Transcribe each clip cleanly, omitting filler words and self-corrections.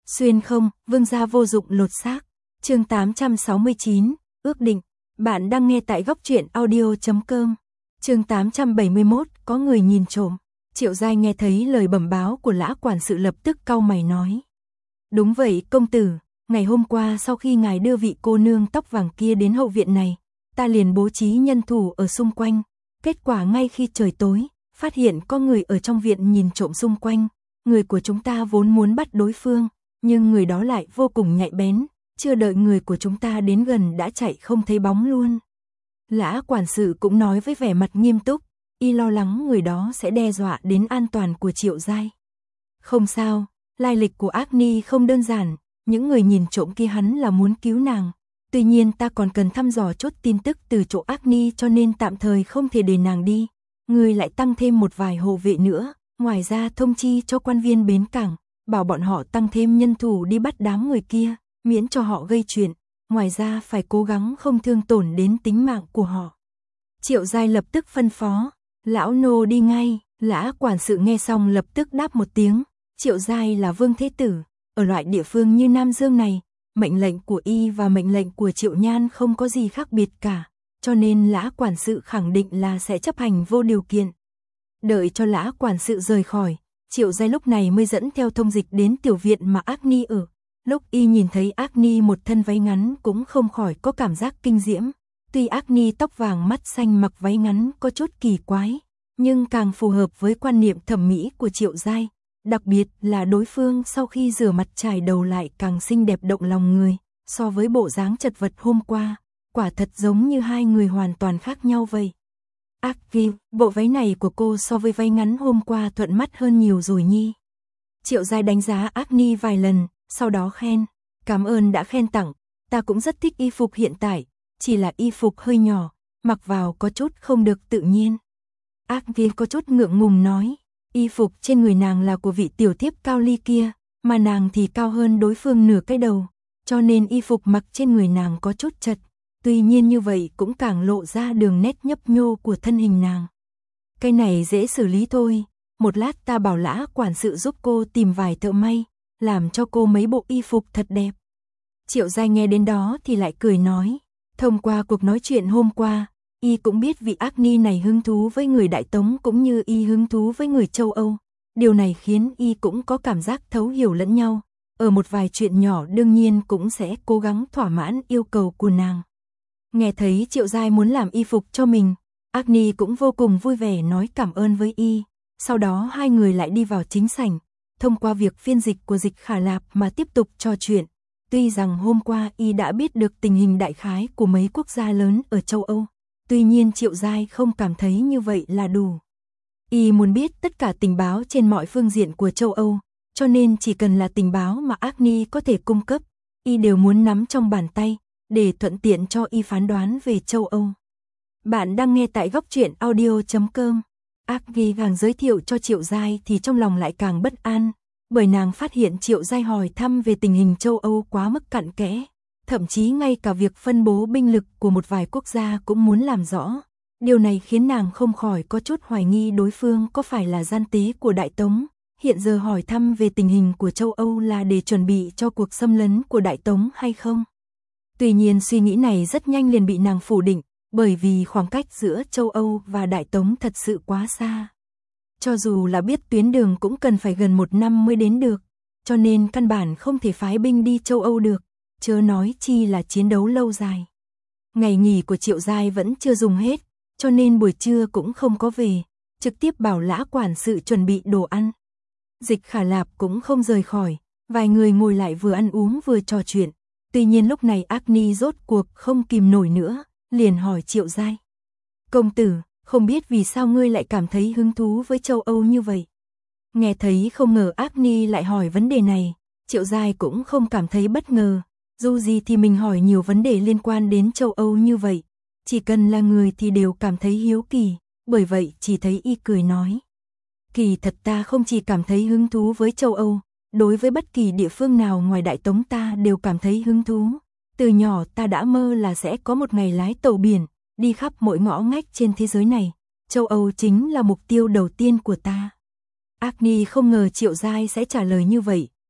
Xuyên không, vương gia vô dụng lột xác. Chương 869, ước định. Bạn đang nghe tại góc truyện audio.com. Chương 871, có người nhìn trộm. Triệu Giai nghe thấy lời bẩm báo của Lã quản sự lập tức cau mày nói. Đúng vậy công tử, ngày hôm qua sau khi ngài đưa vị cô nương tóc vàng kia đến hậu viện này, ta liền bố trí nhân thủ ở xung quanh. Kết quả ngay khi trời tối, phát hiện có người ở trong viện nhìn trộm xung quanh. Người của chúng ta vốn muốn bắt đối phương, nhưng người đó lại vô cùng nhạy bén, chưa đợi người của chúng ta đến gần đã chạy không thấy bóng luôn. Lã quản sự cũng nói với vẻ mặt nghiêm túc, y lo lắng người đó sẽ đe dọa đến an toàn của Triệu Giai. Không sao, lai lịch của Ác Ni không đơn giản, những người nhìn trộm kia hắn là muốn cứu nàng. Tuy nhiên ta còn cần thăm dò chút tin tức từ chỗ Ác Ni cho nên tạm thời không thể để nàng đi. Người lại tăng thêm một vài hộ vệ nữa, ngoài ra thông chi cho quan viên bến cảng, bảo bọn họ tăng thêm nhân thủ đi bắt đám người kia, miễn cho họ gây chuyện. Ngoài ra phải cố gắng không thương tổn đến tính mạng của họ. Triệu Giai lập tức phân phó, lão nô đi ngay. Lã quản sự nghe xong lập tức đáp một tiếng. Triệu Giai là vương thế tử, ở loại địa phương như Nam Dương này, mệnh lệnh của y và mệnh lệnh của Triệu Nhan không có gì khác biệt cả, cho nên Lã quản sự khẳng định là sẽ chấp hành vô điều kiện. Đợi cho Lã quản sự rời khỏi, Triệu Giai lúc này mới dẫn theo thông dịch đến tiểu viện mà Ác Ni ở. Lúc y nhìn thấy Ác Ni một thân váy ngắn cũng không khỏi có cảm giác kinh diễm. Tuy Ác Ni tóc vàng mắt xanh mặc váy ngắn có chút kỳ quái, nhưng càng phù hợp với quan niệm thẩm mỹ của Triệu Giai. Đặc biệt là đối phương sau khi rửa mặt chải đầu lại càng xinh đẹp động lòng người, so với bộ dáng chật vật hôm qua, quả thật giống như hai người hoàn toàn khác nhau vậy. Ác Ni, bộ váy này của cô so với váy ngắn hôm qua thuận mắt hơn nhiều rồi nhi. Triệu Giai đánh giá Ác Ni vài lần, sau đó khen, cảm ơn đã khen tặng, ta cũng rất thích y phục hiện tại, chỉ là y phục hơi nhỏ, mặc vào có chút không được tự nhiên. Ác Ni có chút ngượng ngùng nói, y phục trên người nàng là của vị tiểu thiếp Cao Ly kia, mà nàng thì cao hơn đối phương nửa cái đầu, cho nên y phục mặc trên người nàng có chút chật, tuy nhiên như vậy cũng càng lộ ra đường nét nhấp nhô của thân hình nàng. Cái này dễ xử lý thôi, một lát ta bảo Lã quản sự giúp cô tìm vài thợ may, làm cho cô mấy bộ y phục thật đẹp. Triệu Giai nghe đến đó thì lại cười nói, thông qua cuộc nói chuyện hôm qua, y cũng biết vị Ác Ni này hứng thú với người Đại Tống cũng như y hứng thú với người châu Âu. Điều này khiến y cũng có cảm giác thấu hiểu lẫn nhau, ở một vài chuyện nhỏ đương nhiên cũng sẽ cố gắng thỏa mãn yêu cầu của nàng. Nghe thấy Triệu Giai muốn làm y phục cho mình, Ác Ni cũng vô cùng vui vẻ nói cảm ơn với y. Sau đó hai người lại đi vào chính sảnh, thông qua việc phiên dịch của Dịch Khả Lạp mà tiếp tục trò chuyện. Tuy rằng hôm qua y đã biết được tình hình đại khái của mấy quốc gia lớn ở châu Âu, tuy nhiên Triệu Giai không cảm thấy như vậy là đủ. Y muốn biết tất cả tình báo trên mọi phương diện của châu Âu, cho nên chỉ cần là tình báo mà Ác Ni có thể cung cấp, y đều muốn nắm trong bàn tay, để thuận tiện cho y phán đoán về châu Âu. Bạn đang nghe tại góc truyện audio.com. Ác Ni càng giới thiệu cho Triệu Giai thì trong lòng lại càng bất an, bởi nàng phát hiện Triệu Giai hỏi thăm về tình hình châu Âu quá mức cặn kẽ, thậm chí ngay cả việc phân bố binh lực của một vài quốc gia cũng muốn làm rõ. Điều này khiến nàng không khỏi có chút hoài nghi đối phương có phải là gian tế của Đại Tống, hiện giờ hỏi thăm về tình hình của châu Âu là để chuẩn bị cho cuộc xâm lấn của Đại Tống hay không. Tuy nhiên suy nghĩ này rất nhanh liền bị nàng phủ định, bởi vì khoảng cách giữa châu Âu và Đại Tống thật sự quá xa. Cho dù là biết tuyến đường cũng cần phải gần 1 năm mới đến được, cho nên căn bản không thể phái binh đi châu Âu được, chớ nói chi là chiến đấu lâu dài. Ngày nghỉ của Triệu Giai vẫn chưa dùng hết, cho nên buổi trưa cũng không có về, trực tiếp bảo Lã quản sự chuẩn bị đồ ăn. Dịch Khả Lạp cũng không rời khỏi, vài người ngồi lại vừa ăn uống vừa trò chuyện. Tuy nhiên lúc này Ác Ni rốt cuộc không kìm nổi nữa, liền hỏi Triệu Giai. Công tử, không biết vì sao ngươi lại cảm thấy hứng thú với châu Âu như vậy? Nghe thấy không ngờ Ác Ni lại hỏi vấn đề này, Triệu Giai cũng không cảm thấy bất ngờ. Dù gì thì mình hỏi nhiều vấn đề liên quan đến châu Âu như vậy, chỉ cần là người thì đều cảm thấy hiếu kỳ, bởi vậy chỉ thấy y cười nói. Kỳ thật ta không chỉ cảm thấy hứng thú với châu Âu, đối với bất kỳ địa phương nào ngoài Đại Tống ta đều cảm thấy hứng thú. Từ nhỏ ta đã mơ là sẽ có một ngày lái tàu biển, đi khắp mỗi ngõ ngách trên thế giới này. Châu Âu chính là mục tiêu đầu tiên của ta. Ác Ni không ngờ Triệu Giai sẽ trả lời như vậy,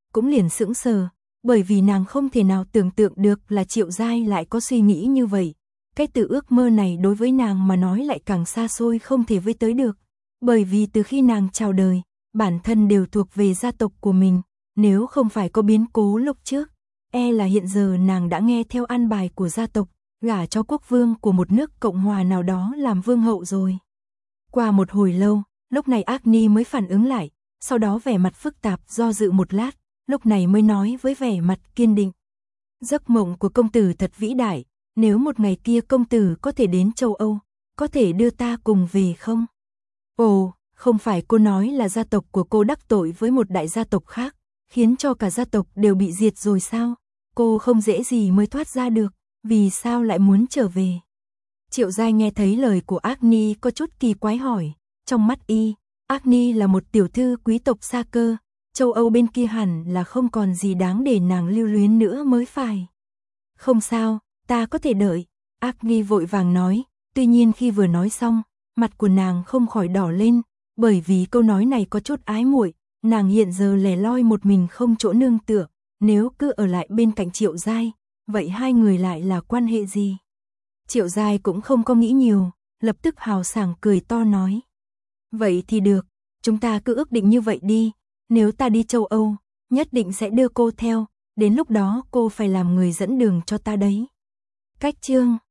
cũng liền sững sờ, bởi vì nàng không thể nào tưởng tượng được là Triệu Giai lại có suy nghĩ như vậy. Cái từ ước mơ này đối với nàng mà nói lại càng xa xôi không thể với tới được, bởi vì từ khi nàng chào đời, bản thân đều thuộc về gia tộc của mình, nếu không phải có biến cố lúc trước, là hiện giờ nàng đã nghe theo an bài của gia tộc, gả cho quốc vương của một nước Cộng hòa nào đó làm vương hậu rồi. Qua một hồi lâu, lúc này Agni mới phản ứng lại, sau đó vẻ mặt phức tạp do dự một lát, lúc này mới nói với vẻ mặt kiên định. Giấc mộng của công tử thật vĩ đại, nếu một ngày kia công tử có thể đến châu Âu, có thể đưa ta cùng về không? Ồ, không phải cô nói là gia tộc của cô đắc tội với một đại gia tộc khác, khiến cho cả gia tộc đều bị diệt rồi sao? Cô không dễ gì mới thoát ra được, vì sao lại muốn trở về? Triệu Giai nghe thấy lời của Agni có chút kỳ quái hỏi, trong mắt y, Agni là một tiểu thư quý tộc xa cơ, châu Âu bên kia hẳn là không còn gì đáng để nàng lưu luyến nữa mới phải. Không sao, ta có thể đợi, Agni vội vàng nói, tuy nhiên khi vừa nói xong, mặt của nàng không khỏi đỏ lên, bởi vì câu nói này có chút ái muội, nàng hiện giờ lẻ loi một mình không chỗ nương tựa, nếu cứ ở lại bên cạnh Triệu Giai, vậy hai người lại là quan hệ gì? Triệu Giai cũng không có nghĩ nhiều, lập tức hào sảng cười to nói. Vậy thì được, chúng ta cứ ước định như vậy đi, nếu ta đi châu Âu, nhất định sẽ đưa cô theo, đến lúc đó cô phải làm người dẫn đường cho ta đấy. Cách chương